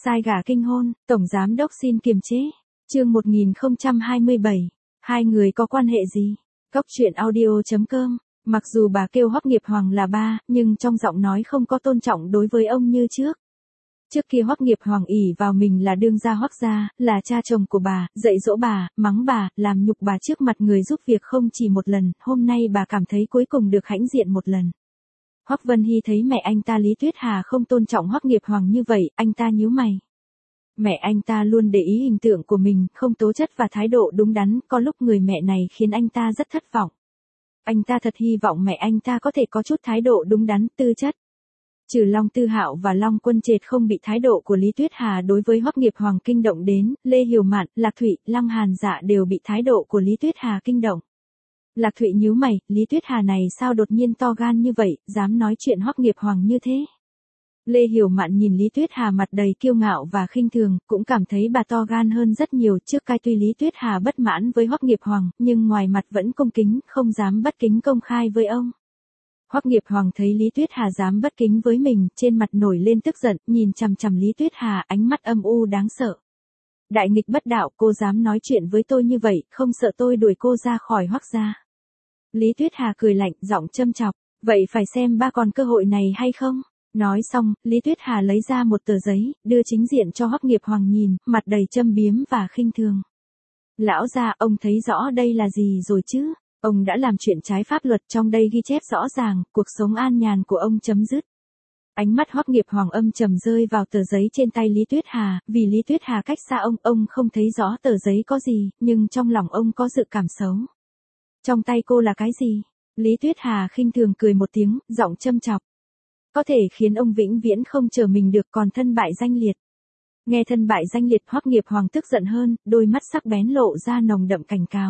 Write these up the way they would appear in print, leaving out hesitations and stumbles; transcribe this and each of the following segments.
Sai gả kinh hôn, tổng giám đốc xin kiềm chế. Chương 1027. Hai người có quan hệ gì? Cóc truyện audio.com. Mặc dù bà kêu Hoắc Nghiệp Hoàng là ba, nhưng trong giọng nói không có tôn trọng đối với ông như trước. Trước kia Hoắc Nghiệp Hoàng ỷ vào mình là đương gia Hoắc gia, là cha chồng của bà, dạy dỗ bà, mắng bà, làm nhục bà trước mặt người giúp việc không chỉ một lần, hôm nay bà cảm thấy cuối cùng được hãnh diện một lần. Hoắc Vân Hy thấy mẹ anh ta Lý Tuyết Hà không tôn trọng Hoắc Nghiệp Hoàng như vậy, anh ta nhíu mày. Mẹ anh ta luôn để ý hình tượng của mình, không tố chất và thái độ đúng đắn, có lúc người mẹ này khiến anh ta rất thất vọng. Anh ta thật hy vọng mẹ anh ta có thể có chút thái độ đúng đắn, tư chất. Trừ Long Tư Hạo và Long Quân Trệt không bị thái độ của Lý Tuyết Hà đối với Hoắc Nghiệp Hoàng kinh động đến, Lê Hiểu Mạn, Lạc Thụy, Lăng Hàn Dạ đều bị thái độ của Lý Tuyết Hà kinh động. Lạc Thụy nhíu mày, Lý Tuyết Hà này sao đột nhiên to gan như vậy, dám nói chuyện Hoắc Nghiệp Hoàng như thế. Lê Hiểu Mạn nhìn Lý Tuyết Hà mặt đầy kiêu ngạo và khinh thường, cũng cảm thấy bà to gan hơn rất nhiều. Trước cái tuy Lý Tuyết Hà bất mãn với Hoắc Nghiệp Hoàng, nhưng ngoài mặt vẫn cung kính, không dám bất kính công khai với ông. Hoắc Nghiệp Hoàng thấy Lý Tuyết Hà dám bất kính với mình, trên mặt nổi lên tức giận, nhìn chằm chằm Lý Tuyết Hà, ánh mắt âm u đáng sợ. Đại nghịch bất đạo, cô dám nói chuyện với tôi như vậy, không sợ tôi đuổi cô ra khỏi Hoắc gia. Lý Tuyết Hà cười lạnh, giọng châm chọc, vậy phải xem ba còn cơ hội này hay không? Nói xong, Lý Tuyết Hà lấy ra một tờ giấy, đưa chính diện cho Hoắc Nghiệp Hoàng nhìn, mặt đầy châm biếm và khinh thường. Lão gia, ông thấy rõ đây là gì rồi chứ? Ông đã làm chuyện trái pháp luật, trong đây ghi chép rõ ràng, cuộc sống an nhàn của ông chấm dứt. Ánh mắt Hoắc Nghiệp Hoàng âm trầm rơi vào tờ giấy trên tay Lý Tuyết Hà, vì Lý Tuyết Hà cách xa ông không thấy rõ tờ giấy có gì, nhưng trong lòng ông có dự cảm xấu. Trong tay cô là cái gì? Lý Tuyết Hà khinh thường cười một tiếng, giọng châm chọc. Có thể khiến ông vĩnh viễn không chờ mình được, còn thân bại danh liệt. Nghe thân bại danh liệt, Hoắc Nghiệp Hoàng tức giận hơn, đôi mắt sắc bén lộ ra nồng đậm cảnh cáo.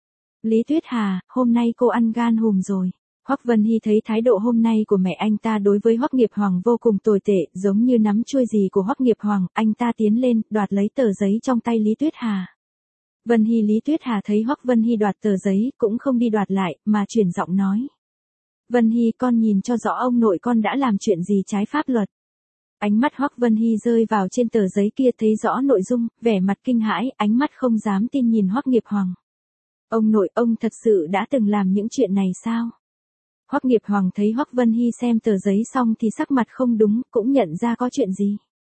Lý Tuyết Hà, hôm nay cô ăn gan hùm rồi. Hoắc Vân Hy thấy thái độ hôm nay của mẹ anh ta đối với Hoắc Nghiệp Hoàng vô cùng tồi tệ, giống như nắm chuôi gì của Hoắc Nghiệp Hoàng, anh ta tiến lên, đoạt lấy tờ giấy trong tay Lý Tuyết Hà. Vân Hy Lý Tuyết Hà thấy Hoắc Vân Hy đoạt tờ giấy, cũng không đi đoạt lại, mà chuyển giọng nói. Vân Hy, con nhìn cho rõ ông nội con đã làm chuyện gì trái pháp luật. Ánh mắt Hoắc Vân Hy rơi vào trên tờ giấy kia, thấy rõ nội dung, vẻ mặt kinh hãi, ánh mắt không dám tin nhìn Hoắc Nghiệp Hoàng. Ông nội, ông thật sự đã từng làm những chuyện này sao? Hoắc Nghiệp Hoàng thấy Hoắc Vân Hy xem tờ giấy xong thì sắc mặt không đúng, cũng nhận ra có chuyện gì.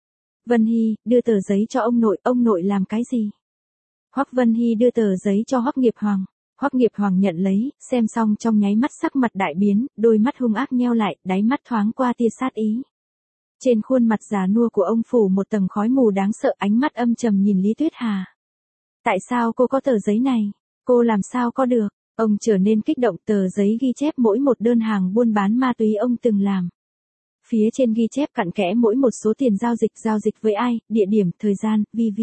Vân Hy, đưa tờ giấy cho ông nội làm cái gì? Hoắc Vân Hy đưa tờ giấy cho Hoắc Nghiệp Hoàng. Hoắc Nghiệp Hoàng nhận lấy, xem xong trong nháy mắt sắc mặt đại biến, đôi mắt hung ác nheo lại, đáy mắt thoáng qua tia sát ý. Trên khuôn mặt già nua của ông phủ một tầng khói mù đáng sợ, ánh mắt âm trầm nhìn Lý Tuyết Hà. Tại sao cô có tờ giấy này? Cô làm sao có được? Ông trở nên kích động, tờ giấy ghi chép mỗi một đơn hàng buôn bán ma túy ông từng làm. Phía trên ghi chép cặn kẽ mỗi một số tiền giao dịch với ai, địa điểm, thời gian, v.v.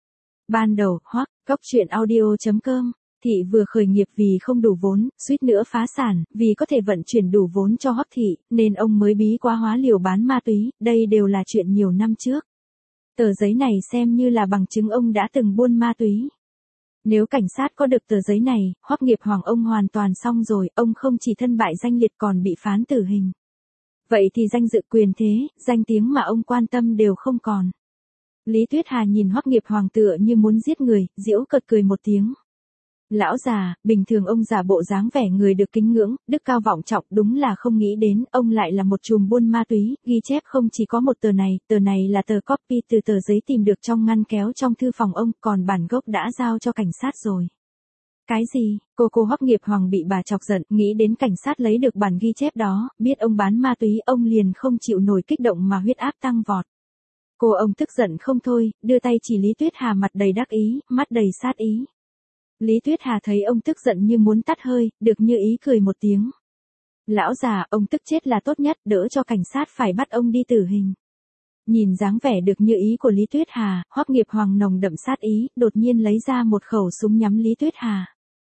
Ban đầu, Hoắc, Cóc truyện audio.com. Thị vừa khởi nghiệp vì không đủ vốn, suýt nữa phá sản, vì có thể vận chuyển đủ vốn cho Hoắc thị, nên ông mới bí quá hóa liều bán ma túy, đây đều là chuyện nhiều năm trước. Tờ giấy này xem như là bằng chứng ông đã từng buôn ma túy. Nếu cảnh sát có được tờ giấy này, Hoắc Nghiệp Hoàng ông hoàn toàn xong rồi, ông không chỉ thân bại danh liệt còn bị phán tử hình. Vậy thì danh dự quyền thế, danh tiếng mà ông quan tâm đều không còn. Lý Tuyết Hà nhìn Hoắc Nghiệp Hoàng tựa như muốn giết người, giễu cợt cười một tiếng. Lão già, bình thường ông giả bộ dáng vẻ người được kính ngưỡng, đức cao vọng trọng, đúng là không nghĩ đến, ông lại là một trùm buôn ma túy, ghi chép không chỉ có một tờ này là tờ copy từ tờ giấy tìm được trong ngăn kéo trong thư phòng ông, còn bản gốc đã giao cho cảnh sát rồi. Cái gì? Cô Hoắc Nghiệp Hoàng bị bà chọc giận, nghĩ đến cảnh sát lấy được bản ghi chép đó, biết ông bán ma túy, ông liền không chịu nổi kích động mà huyết áp tăng vọt. Ông tức giận không thôi, đưa tay chỉ Lý Tuyết Hà, mặt đầy đắc ý, mắt đầy sát ý. Lý Tuyết Hà thấy ông tức giận như muốn tắt hơi, được như ý cười một tiếng. Lão già, ông tức chết là tốt nhất, đỡ cho cảnh sát phải bắt ông đi tử hình. Nhìn dáng vẻ được như ý của Lý Tuyết Hà, Hoắc Nghiệp Hoàng nồng đậm sát ý, đột nhiên lấy ra một khẩu súng nhắm Lý Tuyết Hà.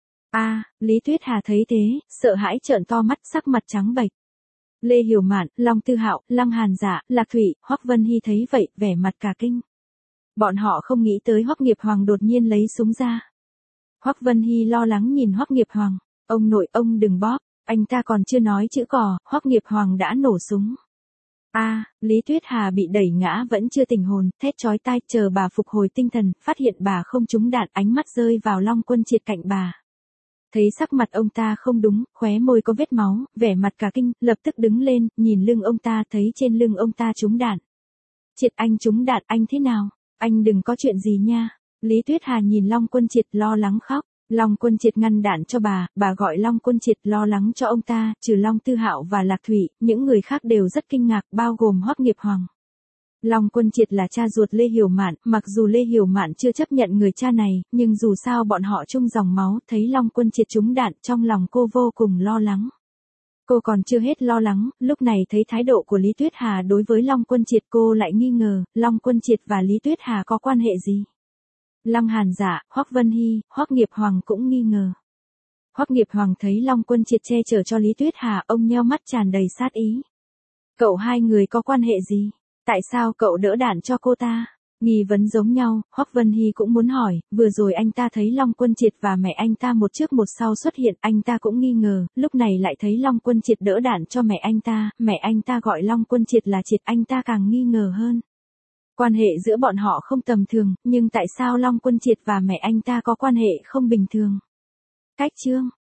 Lý Tuyết Hà thấy thế, sợ hãi trợn to mắt, sắc mặt trắng bệch. Lê Hiểu Mạn, Long Tư Hạo, Lăng Hàn Dạ, Lạc Thụy, Hoắc Vân Hy thấy vậy, vẻ mặt cả kinh. Bọn họ không nghĩ tới Hoắc Nghiệp Hoàng đột nhiên lấy súng ra. Hoắc Vân Hy lo lắng nhìn Hoắc Nghiệp Hoàng, ông nội, ông đừng bóp, anh ta còn chưa nói chữ cò, Hoắc Nghiệp Hoàng đã nổ súng. Lý Tuyết Hà bị đẩy ngã vẫn chưa tỉnh hồn, thét chói tai, chờ bà phục hồi tinh thần, phát hiện bà không trúng đạn, ánh mắt rơi vào Long Quân Triệt cạnh bà. Thấy sắc mặt ông ta không đúng, khóe môi có vết máu, vẻ mặt cả kinh, lập tức đứng lên, nhìn lưng ông ta, thấy trên lưng ông ta trúng đạn. Triệt, anh trúng đạn, anh thế nào? Anh đừng có chuyện gì nha. Lý Tuyết Hà nhìn Long Quân Triệt lo lắng khóc. Long Quân Triệt ngăn đạn cho bà gọi Long Quân Triệt lo lắng cho ông ta, trừ Long Tư Hạo và Lạc Thủy, những người khác đều rất kinh ngạc, bao gồm Hoắc Nghiệp Hoàng. Long Quân Triệt là cha ruột Lê Hiểu Mạn, mặc dù Lê Hiểu Mạn chưa chấp nhận người cha này, nhưng dù sao bọn họ chung dòng máu, thấy Long Quân Triệt trúng đạn, trong lòng cô vô cùng lo lắng. Cô còn chưa hết lo lắng, lúc này thấy thái độ của Lý Tuyết Hà đối với Long Quân Triệt, cô lại nghi ngờ, Long Quân Triệt và Lý Tuyết Hà có quan hệ gì? Lăng Hàn Dạ, Hoắc Vân Hy, Hoắc Nghiệp Hoàng cũng nghi ngờ. Hoắc Nghiệp Hoàng thấy Long Quân Triệt che chở cho Lý Tuyết Hà, ông nheo mắt tràn đầy sát ý. Cậu hai người có quan hệ gì? Tại sao cậu đỡ đạn cho cô ta? Nghi vấn giống nhau, Hoắc Vân Hy cũng muốn hỏi, vừa rồi anh ta thấy Long Quân Triệt và mẹ anh ta một trước một sau xuất hiện, anh ta cũng nghi ngờ, lúc này lại thấy Long Quân Triệt đỡ đạn cho mẹ anh ta gọi Long Quân Triệt là Triệt, anh ta càng nghi ngờ hơn. Quan hệ giữa bọn họ không tầm thường, nhưng tại sao Long Quân Triệt và mẹ anh ta có quan hệ không bình thường? Cách chương